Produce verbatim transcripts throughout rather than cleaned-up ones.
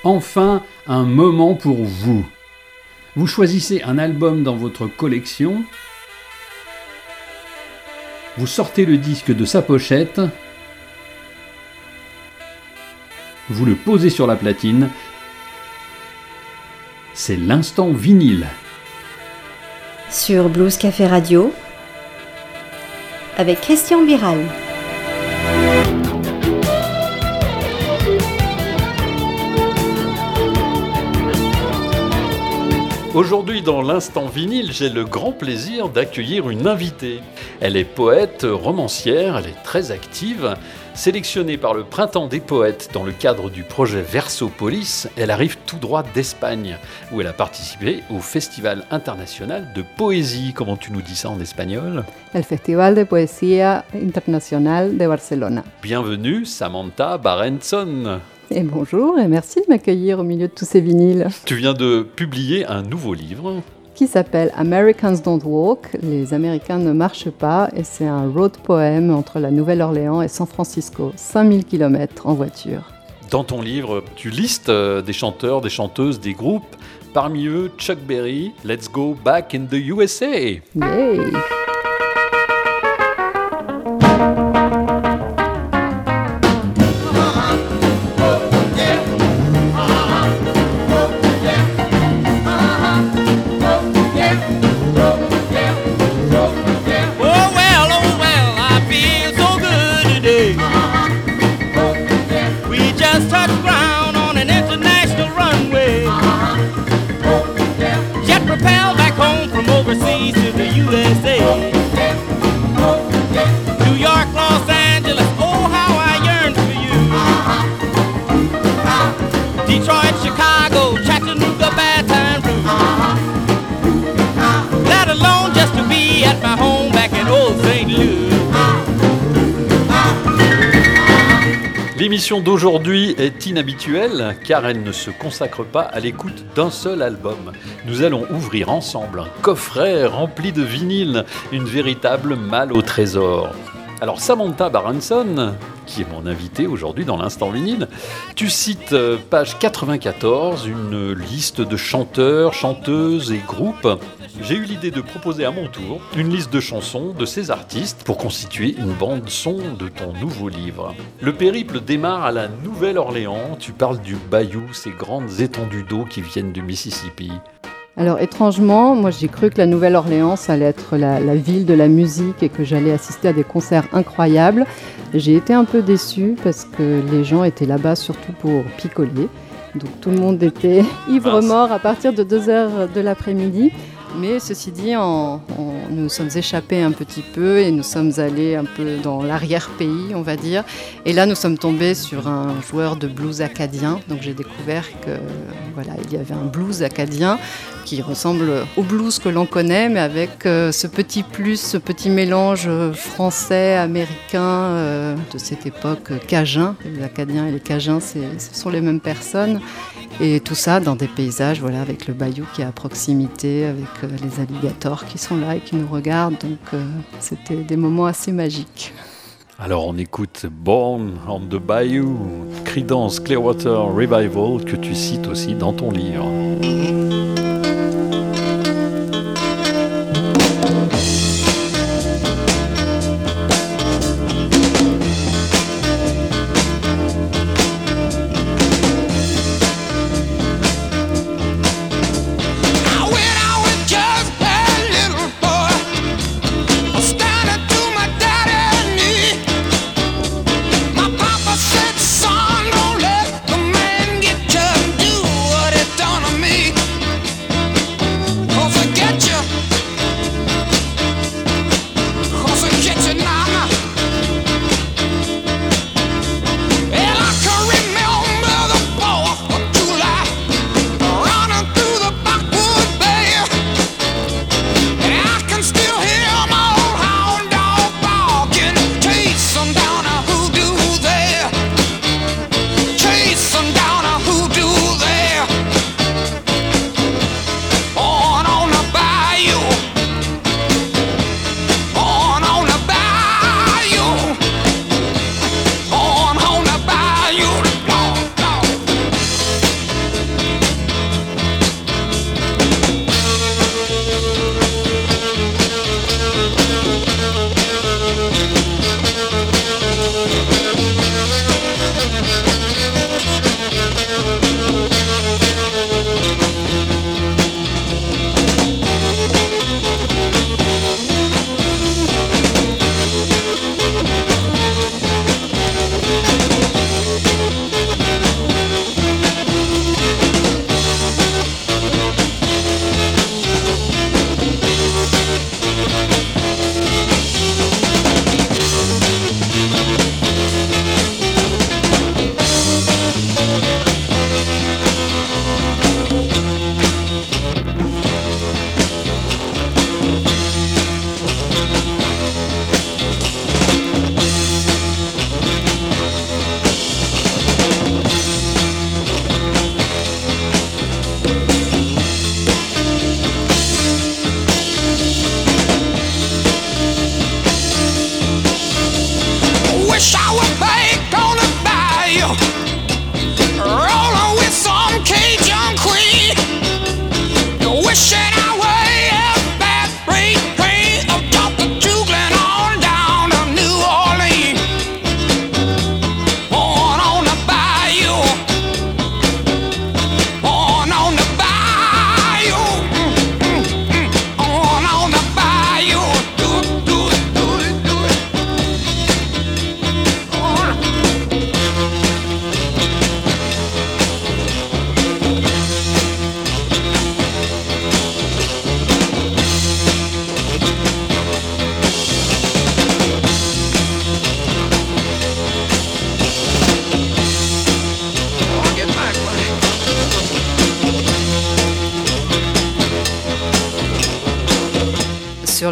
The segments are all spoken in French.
Enfin, un moment pour vous. Vous choisissez un album dans votre collection, vous sortez le disque de sa pochette, vous le posez sur la platine, c'est l'instant vinyle. Sur Blues Café Radio, avec Christian Biral. Aujourd'hui, dans l'instant vinyle, j'ai le grand plaisir d'accueillir une invitée. Elle est poète, romancière, elle est très active. Sélectionnée par le Printemps des Poètes dans le cadre du projet Versopolis, elle arrive tout droit d'Espagne, où elle a participé au Festival international de poésie. Comment tu nous dis ça en espagnol ? El Festival de Poesía Internacional de Barcelona. Bienvenue, Samantha Barenson. Et bonjour, et merci de m'accueillir au milieu de tous ces vinyles. Tu viens de publier un nouveau livre qui s'appelle Americans Don't Walk, les Américains ne marchent pas, et c'est un road poem entre la Nouvelle-Orléans et San Francisco, cinq mille kilomètres en voiture. Dans ton livre, tu listes des chanteurs, des chanteuses, des groupes, parmi eux Chuck Berry, Let's Go Back in the U S A. Yay! Overseas to the U S A, New York, Los Angeles, oh how I yearn for you. Detroit, Chicago, Chattanooga, Baton Rouge, let alone just to be at my home back in old Saint Louis. L'émission d'aujourd'hui est inhabituelle car elle ne se consacre pas à l'écoute d'un seul album. Nous allons ouvrir ensemble un coffret rempli de vinyles, une véritable malle au trésor. Alors Samantha Barenson, qui est mon invitée aujourd'hui dans l'Instant Vinyle, tu cites euh, page quatre-vingt-quatorze, une liste de chanteurs, chanteuses et groupes. J'ai eu l'idée de proposer à mon tour une liste de chansons de ces artistes pour constituer une bande-son de ton nouveau livre. Le périple démarre à la Nouvelle-Orléans, tu parles du bayou, ces grandes étendues d'eau qui viennent du Mississippi. Alors étrangement, moi j'ai cru que la Nouvelle-Orléans allait être la, la ville de la musique et que j'allais assister à des concerts incroyables. J'ai été un peu déçue parce que les gens étaient là-bas surtout pour picoler. Donc tout le monde était ivre-mort à partir de deux heures de l'après-midi. Mais ceci dit, on, on, nous sommes échappés un petit peu et nous sommes allés un peu dans l'arrière-pays, on va dire. Et là, nous sommes tombés sur un joueur de blues acadien. Donc j'ai découvert que voilà, il y avait un blues acadien qui ressemble au blues que l'on connaît, mais avec euh, ce petit plus, ce petit mélange français, américain euh, de cette époque cajun. Les Acadiens et les Cajuns, c'est, ce sont les mêmes personnes. Et tout ça dans des paysages, voilà, avec le bayou qui est à proximité, avec euh, les alligators qui sont là et qui nous regardent. Donc euh, c'était des moments assez magiques. Alors on écoute Born on the Bayou, Creedence Clearwater Revival, que tu cites aussi dans ton livre. Son, don't let the man get you and do what he done to me.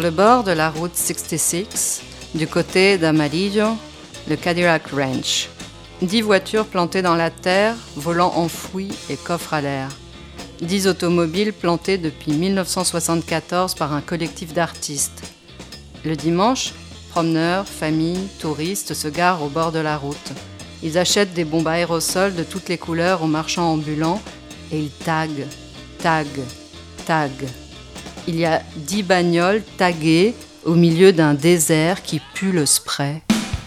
Sur le bord de la route soixante-six, du côté d'Amarillo, le Cadillac Ranch. Dix voitures plantées dans la terre, volants enfouis et coffres à l'air. Dix automobiles plantées depuis dix-neuf cent soixante-quatorze par un collectif d'artistes. Le dimanche, promeneurs, familles, touristes se garent au bord de la route. Ils achètent des bombes aérosols de toutes les couleurs aux marchands ambulants et ils taguent, taguent, taguent. Il y a dix bagnoles taguées au milieu d'un désert qui pue le spray.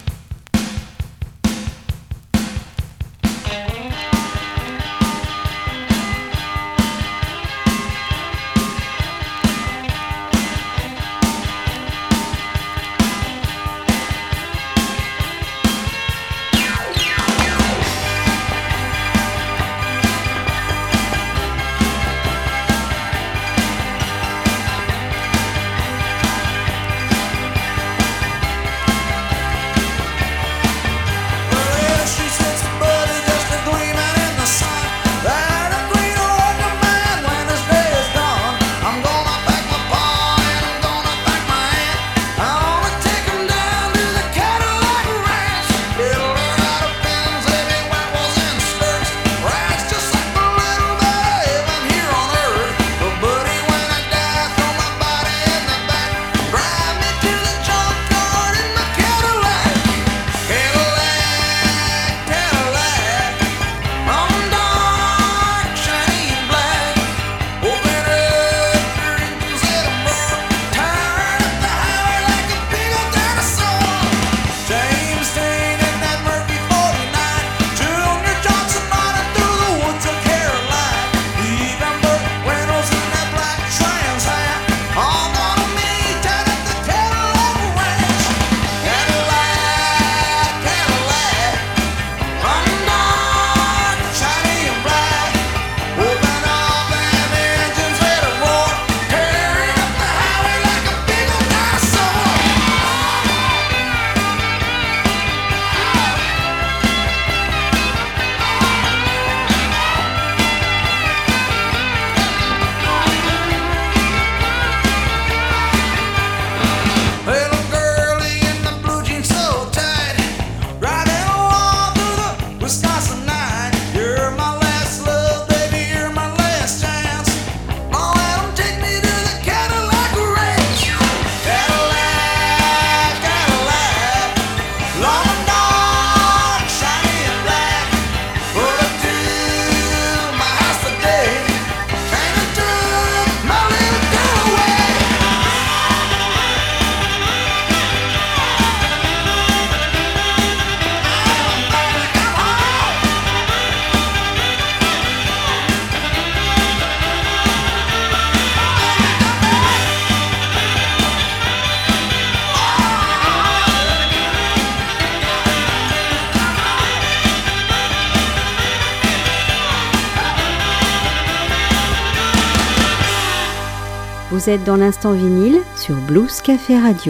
Vous êtes dans l'instant vinyle sur Blues Café Radio.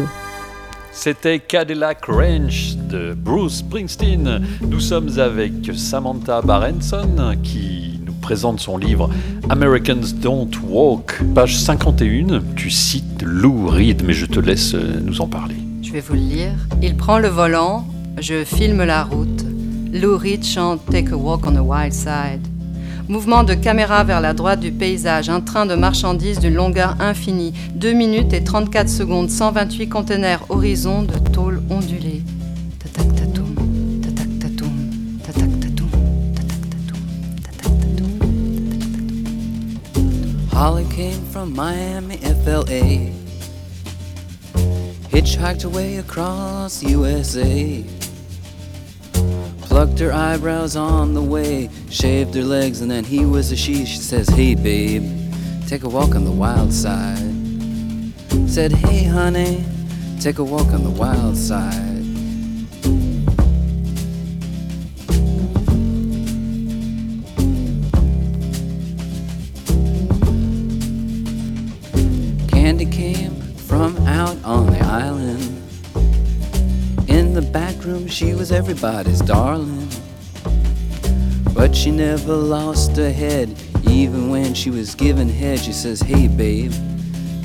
C'était Cadillac Ranch de Bruce Springsteen. Nous sommes avec Samantha Barenson qui nous présente son livre Americans Don't Walk, page cinquante et un. Tu cites Lou Reed, mais je te laisse nous en parler. Je vais vous le lire. Il prend le volant, je filme la route. Lou Reed chante Take a Walk on the Wild Side. Mouvement de caméra vers la droite du paysage, un train de marchandises d'une longueur infinie, deux minutes et trente-quatre secondes, cent vingt-huit containers horizon de tôle ondulée. Tatak-tatoum, tatak-tatoum, tatak-tatoum, tatak-tatoum, tatak-tatoum, tatak-tatoum. Holly came from Miami, F L A, hitchhiked away across U S A. Plucked her eyebrows on the way, shaved her legs, and then he was a she. She says, hey babe, take a walk on the wild side. Said, hey honey, take a walk on the wild side. Candy came from out on the island. In the back room she was everybody's darling, but she never lost her head. Even when she was giving head, she says, hey babe,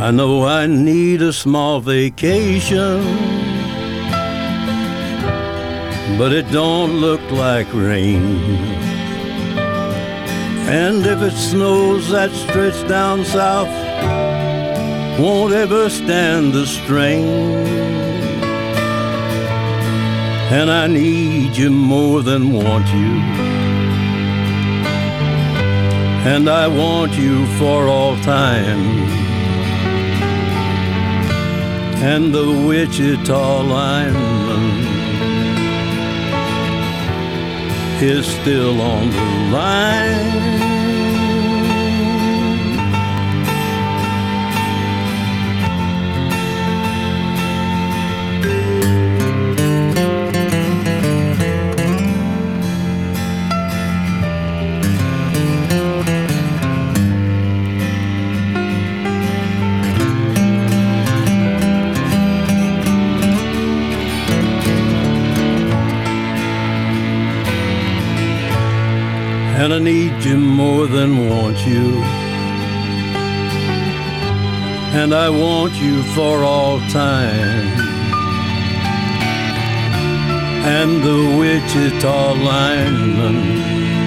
I know I need a small vacation, but it don't look like rain. And if it snows, that stretch down south won't ever stand the strain. And I need you more than want you, and I want you for all time. And the Wichita lineman is still on the line. And I need you more than want you, and I want you for all time. And the Wichita lineman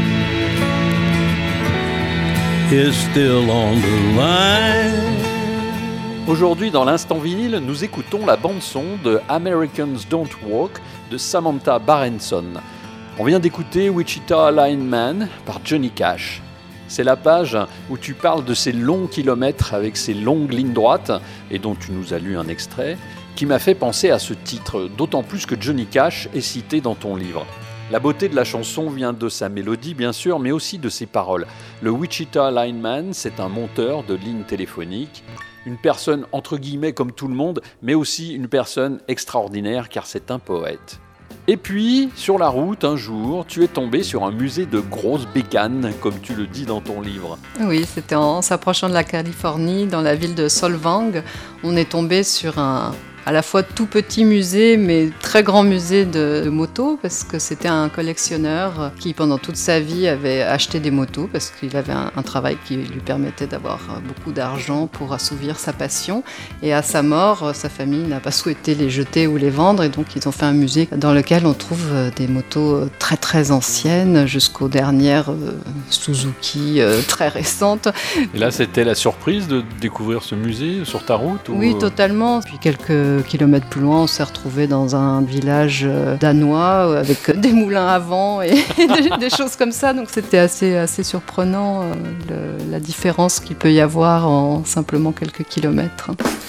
is still on the line. Aujourd'hui, dans l'instant vinyle, nous écoutons la bande-son de Americans Don't Walk de Samantha Barenson. On vient d'écouter Wichita Lineman par Johnny Cash. C'est la page où tu parles de ces longs kilomètres avec ces longues lignes droites, et dont tu nous as lu un extrait, qui m'a fait penser à ce titre, d'autant plus que Johnny Cash est cité dans ton livre. La beauté de la chanson vient de sa mélodie, bien sûr, mais aussi de ses paroles. Le Wichita Lineman, c'est un monteur de lignes téléphoniques, une personne entre guillemets comme tout le monde, mais aussi une personne extraordinaire car c'est un poète. Et puis, sur la route, un jour, tu es tombé sur un musée de grosses bécanes, comme tu le dis dans ton livre. Oui, c'était en s'approchant de la Californie, dans la ville de Solvang. On est tombé sur un, à la fois tout petit musée, mais très grand musée de, de motos, parce que c'était un collectionneur qui, pendant toute sa vie, avait acheté des motos, parce qu'il avait un, un travail qui lui permettait d'avoir beaucoup d'argent pour assouvir sa passion. Et à sa mort, sa famille n'a pas souhaité les jeter ou les vendre, et donc ils ont fait un musée dans lequel on trouve des motos très très anciennes, jusqu'aux dernières euh, Suzuki euh, très récentes. Et là, c'était la surprise de découvrir ce musée sur ta route ou... Oui, totalement. Puis quelques kilomètres plus loin, on s'est retrouvé dans un village danois avec des moulins à vent et des, des choses comme ça. Donc c'était assez, assez surprenant euh, le, la différence qu'il peut y avoir en simplement quelques kilomètres.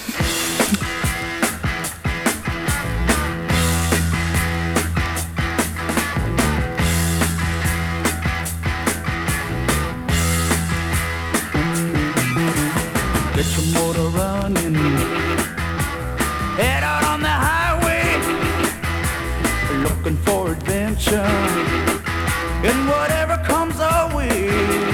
Get your motor running, head out on the highway, looking for adventure, and whatever comes our way.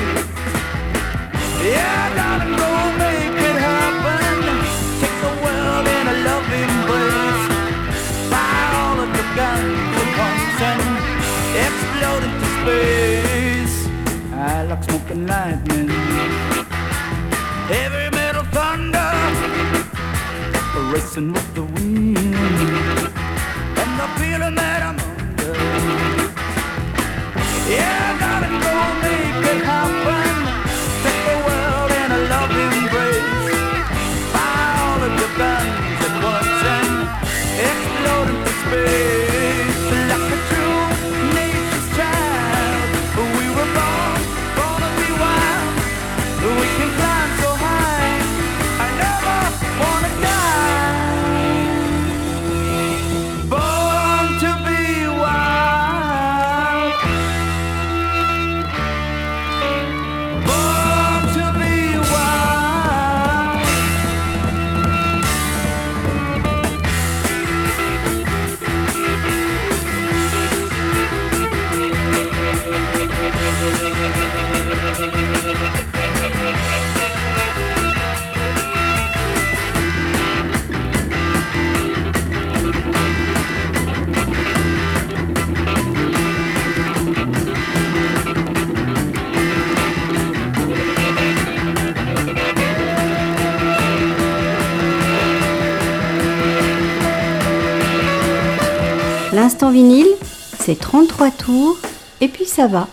Yeah, darling, go make it happen. Take the world in a loving embrace. Fire all of the guns at once and explode into space. I like smoking lightning, heavy metal thunder, racing with the wind, and the feeling that I'm under. Yeah, darling, go make it happen. Take the world in a loving embrace. Fire all of your guns at once and explode into space. Like a true nature's child, we were born, born to be wild. We can climb so high, I never wanna die. L'instant vinyle, c'est trente-trois tours et puis ça va.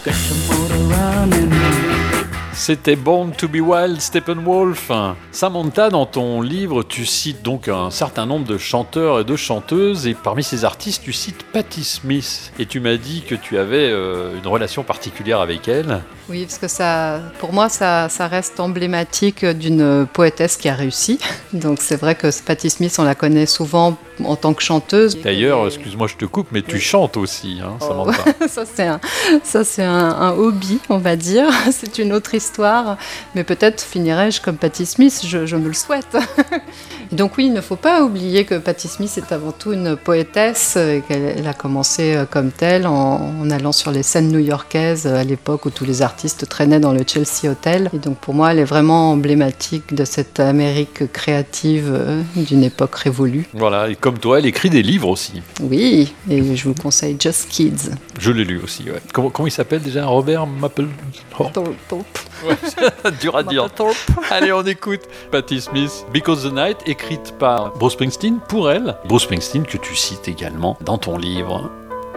C'était Born to be Wild, Steppenwolf. Samantha, dans ton livre, tu cites donc un certain nombre de chanteurs et de chanteuses, et parmi ces artistes, tu cites Patti Smith. Et tu m'as dit que tu avais euh, une relation particulière avec elle. Oui, parce que ça, pour moi, ça, ça reste emblématique d'une poétesse qui a réussi. Donc c'est vrai que Patti Smith, on la connaît souvent en tant que chanteuse. D'ailleurs, excuse-moi, je te coupe, mais tu oui. chantes aussi, hein, Samantha. Oh. ça, c'est, un, ça, c'est un, un hobby, on va dire. C'est une autre histoire. Mais peut-être finirai-je comme Patti Smith, je, je me le souhaite. Donc oui, il ne faut pas oublier que Patti Smith est avant tout une poétesse et qu'elle elle a commencé comme telle en, en allant sur les scènes new-yorkaises à l'époque où tous les artistes traînaient dans le Chelsea Hotel. Et donc pour moi, elle est vraiment emblématique de cette Amérique créative d'une époque révolue. Voilà, et comme toi, elle écrit des livres aussi. Oui, et je vous conseille Just Kids. Je l'ai lu aussi, ouais. Comment, comment il s'appelle déjà ? Robert Mapplethorpe. Ouais, dur à dire. Allez, on écoute Patti Smith, Because the Night, écrite par Bruce Springsteen pour elle. Bruce Springsteen que tu cites également dans ton livre.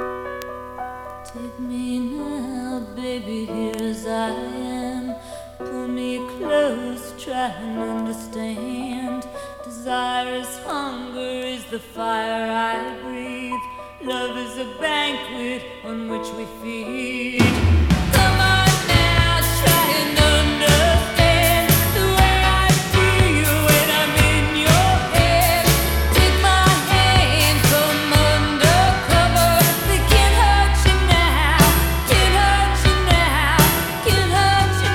Take me now, baby, here as I am. Pull me close, try and understand. Desire is hunger, is the fire I breathe. Love is a banquet on which we feed. Come on now, try and understand the way I feel when I'm in your head. Take my hand, come undercover. They can't hurt you now, can't hurt you now, can't hurt you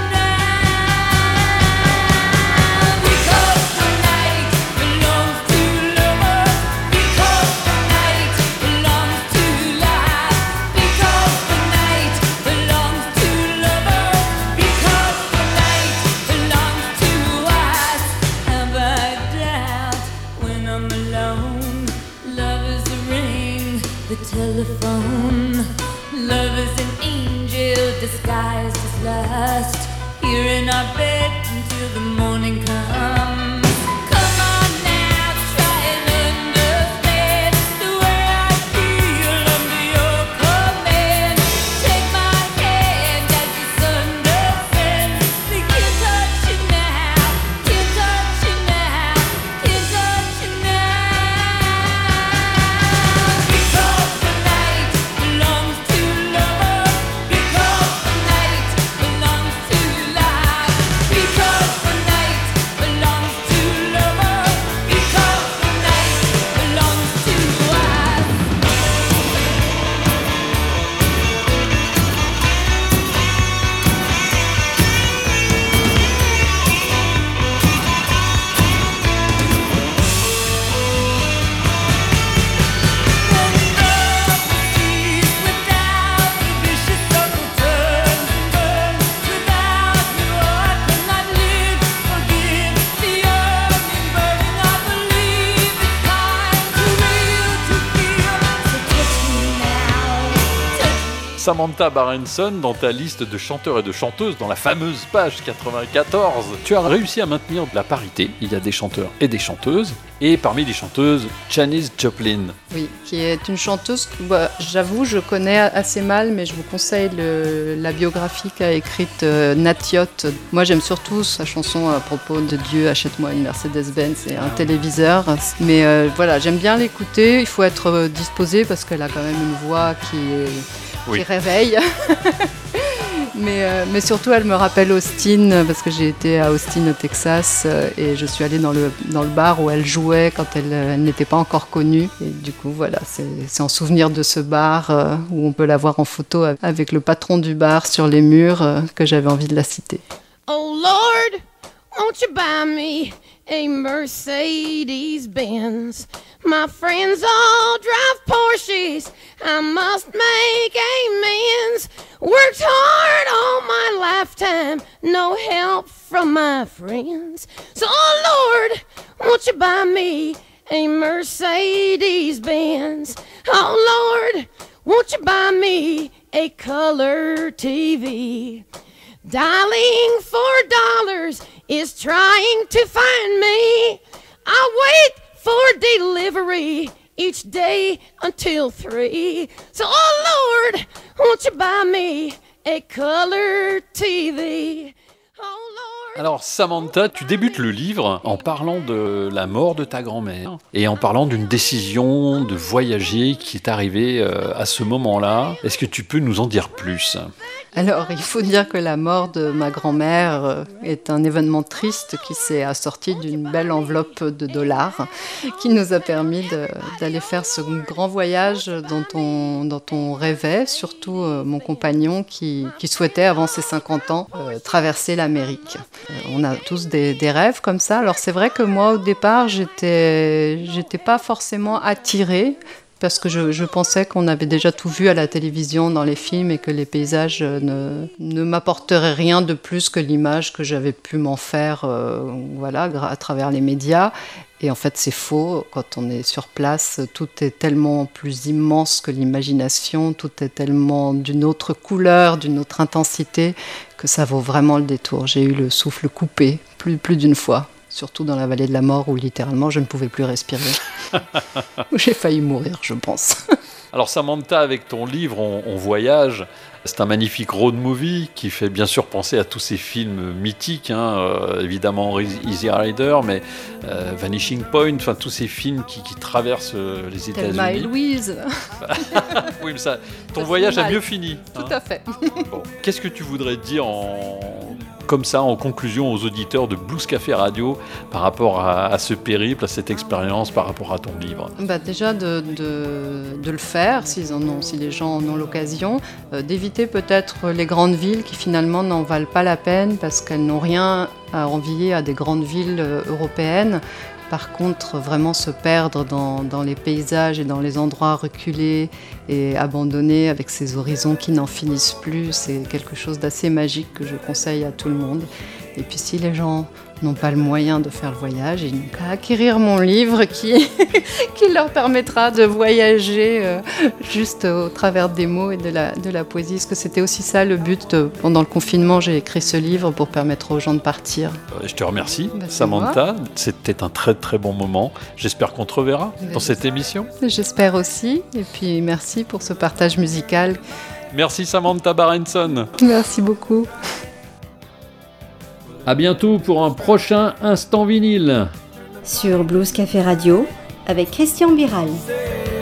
now. Because the night belongs to lovers. Because the night belongs to life. Because the night belongs to lovers. Because the night belongs to us. Have I doubt when I'm alone? Love is the ring, the telephone. Love is an angel disguised as lust. Here in our bed until the morning comes. Come on now, try and understand the way I feel under your command. Take my hand as the sun descends. They can't touch you now, can't touch you now, can't touch you now. Because the night belongs to lovers. Because the night belongs to life. Because the night belongs to lovers. Because the night belongs to us. Samantha Barenson, dans ta liste de chanteurs et de chanteuses, dans la fameuse page quatre-vingt-quatorze, tu as réussi à maintenir la parité. Il y a des chanteurs et des chanteuses. Et parmi les chanteuses, Janis Joplin. Oui, qui est une chanteuse que, bah, j'avoue, je connais assez mal, mais je vous conseille le, la biographie qu'a écrite euh, Nat Yott. Moi, j'aime surtout sa chanson à propos de Dieu, achète-moi une Mercedes-Benz et un téléviseur. Mais euh, voilà, j'aime bien l'écouter. Il faut être euh, disposé parce qu'elle a quand même une voix qui, est, oui. qui réveille. Mais, euh, mais surtout, elle me rappelle Austin, parce que j'ai été à Austin, au Texas, euh, et je suis allée dans le, dans le bar où elle jouait quand elle, elle n'était pas encore connue. Et du coup, voilà, c'est, c'est en souvenir de ce bar euh, où on peut la voir en photo avec le patron du bar sur les murs euh, que j'avais envie de la citer. Oh Lord, won't you buy me a Mercedes-Benz? My friends all drive Porsches, I must make amends. Worked hard all my lifetime, no help from my friends. So, oh Lord, won't you buy me a Mercedes-Benz? Oh Lord, won't you buy me a color T V? Dialing for dollars is trying to find me. I wait for delivery each day until three. So, oh Lord, won't you buy me a color T V? Oh Lord. Alors Samantha, tu débutes le livre en parlant de la mort de ta grand-mère et en parlant d'une décision de voyager qui est arrivée euh, à ce moment-là. Est-ce que tu peux nous en dire plus ? Alors, il faut dire que la mort de ma grand-mère euh, est un événement triste qui s'est assorti d'une belle enveloppe de dollars qui nous a permis de, d'aller faire ce grand voyage dont on, dont on rêvait, surtout euh, mon compagnon qui, qui souhaitait, avant ses cinquante ans, euh, traverser l'Amérique. Euh, on a tous des, des rêves comme ça. Alors, c'est vrai que moi, au départ, j'étais, j'étais pas forcément attirée parce que je, je pensais qu'on avait déjà tout vu à la télévision, dans les films, et que les paysages ne, ne m'apporteraient rien de plus que l'image que j'avais pu m'en faire euh, voilà, à travers les médias. Et en fait, c'est faux. Quand on est sur place, tout est tellement plus immense que l'imagination, tout est tellement d'une autre couleur, d'une autre intensité, que ça vaut vraiment le détour. J'ai eu le souffle coupé plus, plus d'une fois. Surtout dans la vallée de la mort où littéralement je ne pouvais plus respirer. J'ai failli mourir, je pense. Alors Samantha, avec ton livre On, on voyage, c'est un magnifique road movie qui fait bien sûr penser à tous ces films mythiques, hein, euh, évidemment Easy Rider, mais euh, Vanishing Point, enfin tous ces films qui, qui traversent euh, les États-Unis. Thelma et Louise. Oui, mais ça, ton ça voyage a mal. mieux fini. Tout hein. à fait. Bon. Qu'est-ce que tu voudrais dire en... comme ça, en conclusion, aux auditeurs de Blues Café Radio par rapport à, à ce périple, à cette expérience, par rapport à ton livre ? Bah déjà de, de, de le faire, s'ils en ont, si les gens en ont l'occasion, euh, d'éviter peut-être les grandes villes qui finalement n'en valent pas la peine parce qu'elles n'ont rien à envier à des grandes villes euh, européennes. Par contre, vraiment se perdre dans, dans les paysages et dans les endroits reculés et abandonnés avec ces horizons qui n'en finissent plus, c'est quelque chose d'assez magique que je conseille à tout le monde. Et puis si les gens n'ont pas le moyen de faire le voyage, ils n'ont qu'à acquérir mon livre qui, qui leur permettra de voyager euh, juste au travers des mots et de la, de la poésie. Parce que c'était aussi ça le but. De, pendant le confinement, j'ai écrit ce livre pour permettre aux gens de partir. Je te remercie, bah, Samantha. Moi. C'était un très très bon moment. J'espère qu'on te reverra bah, dans cette émission. J'espère aussi. Et puis merci pour ce partage musical. Merci Samantha Barenson. Merci beaucoup. À bientôt pour un prochain Instant Vinyle. Sur Blues Café Radio avec Christian Biral.